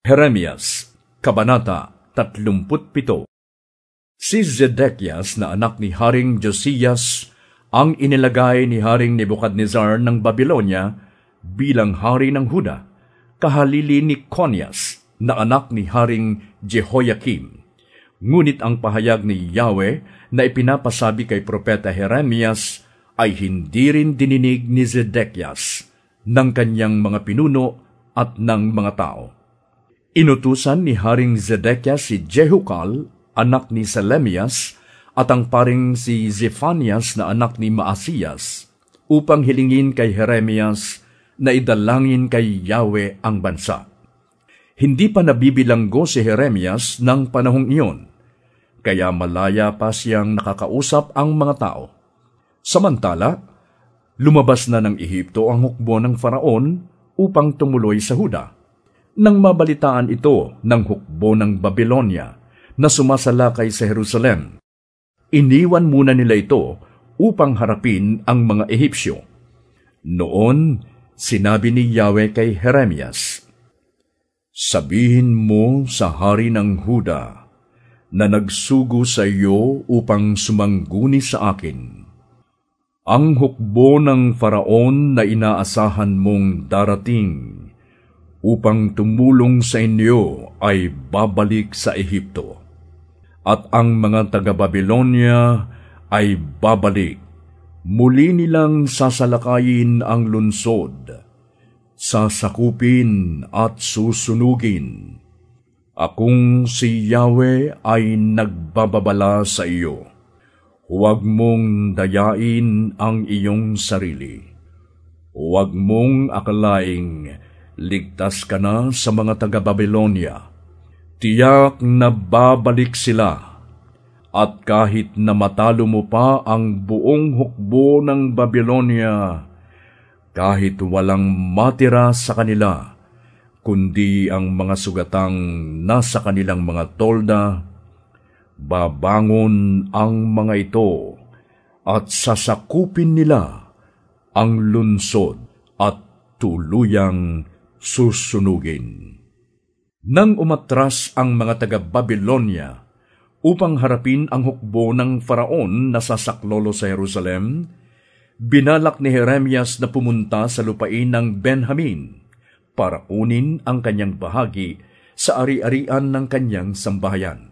Jeremias, Kabanata 37. Si Zedekias na anak ni Haring Josias ang inilagay ni Haring Nebukadnezar ng Babylonia bilang hari ng Huda, kahalili ni Conias na anak ni Haring Jehoiakim. Ngunit ang pahayag ni Yahweh na ipinapasabi kay Propeta Jeremias ay hindi rin dininig ni Zedekias ng kanyang mga pinuno at ng mga tao. Inutusan ni Haring Zedekias si Jehukal, anak ni Selemias, at ang paring si Zephanias na anak ni Maasiyas, upang hilingin kay Jeremias na idalangin kay Yahweh ang bansa. Hindi pa nabibilanggo si Jeremias ng panahong iyon, kaya malaya pa siyang nakakausap ang mga tao. Samantala, lumabas na ng Ehipto ang hukbo ng Faraon upang tumuloy sa Huda. Nang mabalitaan ito ng hukbo ng Babylonia na sumasalakay sa Jerusalem, iniwan muna nila ito upang harapin ang mga Ehipsyo. Noon, sinabi ni Yahweh kay Jeremias, "Sabihin mo sa hari ng Huda na nagsugo sa iyo upang sumangguni sa akin. Ang hukbo ng Faraon na inaasahan mong darating upang tumulong sa inyo ay babalik sa Ehipto, at ang mga taga-Babylonia ay babalik. Muli nilang sasalakayin ang lungsod, sasakupin at susunugin. Akong si Yahweh ay nagbababala sa iyo. Huwag mong dayain ang iyong sarili. Huwag mong akalaing ligtas ka na sa mga taga-Babylonia. Tiyak na babalik sila, at kahit na matalo mo pa ang buong hukbo ng Babylonia, kahit walang matira sa kanila, kundi ang mga sugatang nasa kanilang mga tolda, babangon ang mga ito at sasakupin nila ang lungsod at tuluyang susunugin." Nang umatras ang mga taga-Babylonia upang harapin ang hukbo ng Faraon na sasaklolo sa Jerusalem, binalak ni Jeremias na pumunta sa lupain ng Benjamin para kunin ang kanyang bahagi sa ari-arian ng kanyang sambahayan.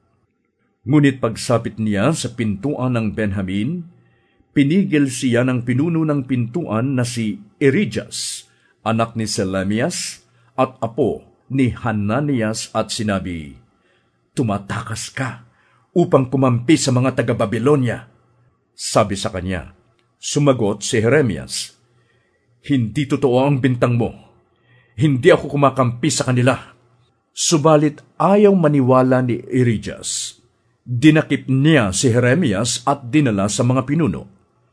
Ngunit pagsapit niya sa pintuan ng Benjamin, pinigil siya ng pinuno ng pintuan na si Irijas, anak ni Selemias at apo ni Hananias, at sinabi, "Tumatakas ka upang kumampi sa mga taga-Babylonia." Sabi sa kanya, sumagot si Jeremias, "Hindi totoo ang bintang mo. Hindi ako kumakampi sa kanila." Subalit ayaw maniwala ni Irijas. Dinakip niya si Jeremias at dinala sa mga pinuno.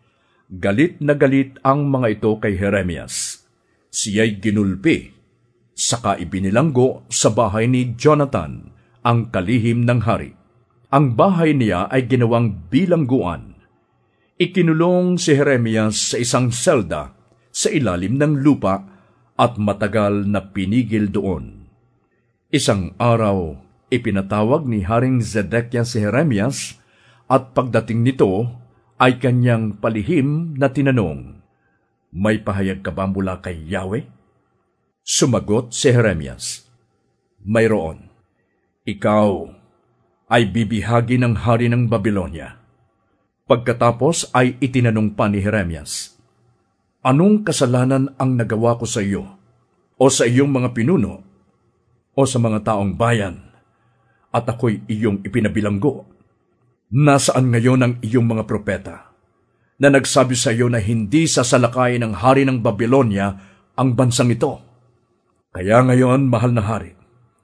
Galit na galit ang mga ito kay Jeremias. Siya'y ginulpi, saka ibinilanggo sa bahay ni Jonathan, ang kalihim ng hari. Ang bahay niya ay ginawang bilangguan. Ikinulong si Jeremias sa isang selda sa ilalim ng lupa at matagal na pinigil doon. Isang araw, ipinatawag ni Haring Zedekias si Jeremias, at pagdating nito ay kanyang palihim na tinanong, "May pahayag ka ba mula kay Yahweh?" Sumagot si Jeremias, "Mayroon. Ikaw ay bibihagi ng hari ng Babylonia." Pagkatapos ay itinanong pa ni Jeremias, "Anong kasalanan ang nagawa ko sa iyo, o sa iyong mga pinuno, o sa mga taong bayan, at ako'y iyong ipinabilanggo? Nasaan ngayon ang iyong mga propeta na nagsabi sa iyo na hindi sasalakayin ng hari ng Babylonia ang bansang ito? Kaya ngayon, mahal na hari,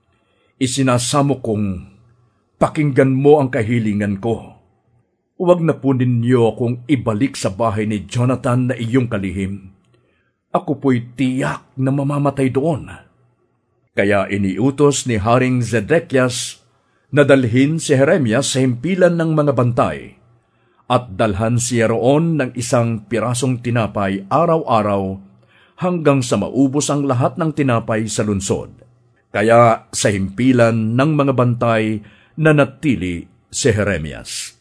isinasamo kong pakinggan mo ang kahilingan ko. Huwag na po ninyo akong ibalik sa bahay ni Jonathan na iyong kalihim. Ako po'y tiyak na mamamatay doon." Kaya iniutos ni Haring Zedekias na dalhin si Jeremias sa himpilan ng mga bantay, at dalhan siya roon ng isang pirasong tinapay araw-araw hanggang sa maubos ang lahat ng tinapay sa lungsod. Kaya sa himpilan ng mga bantay nanatili si Jeremias.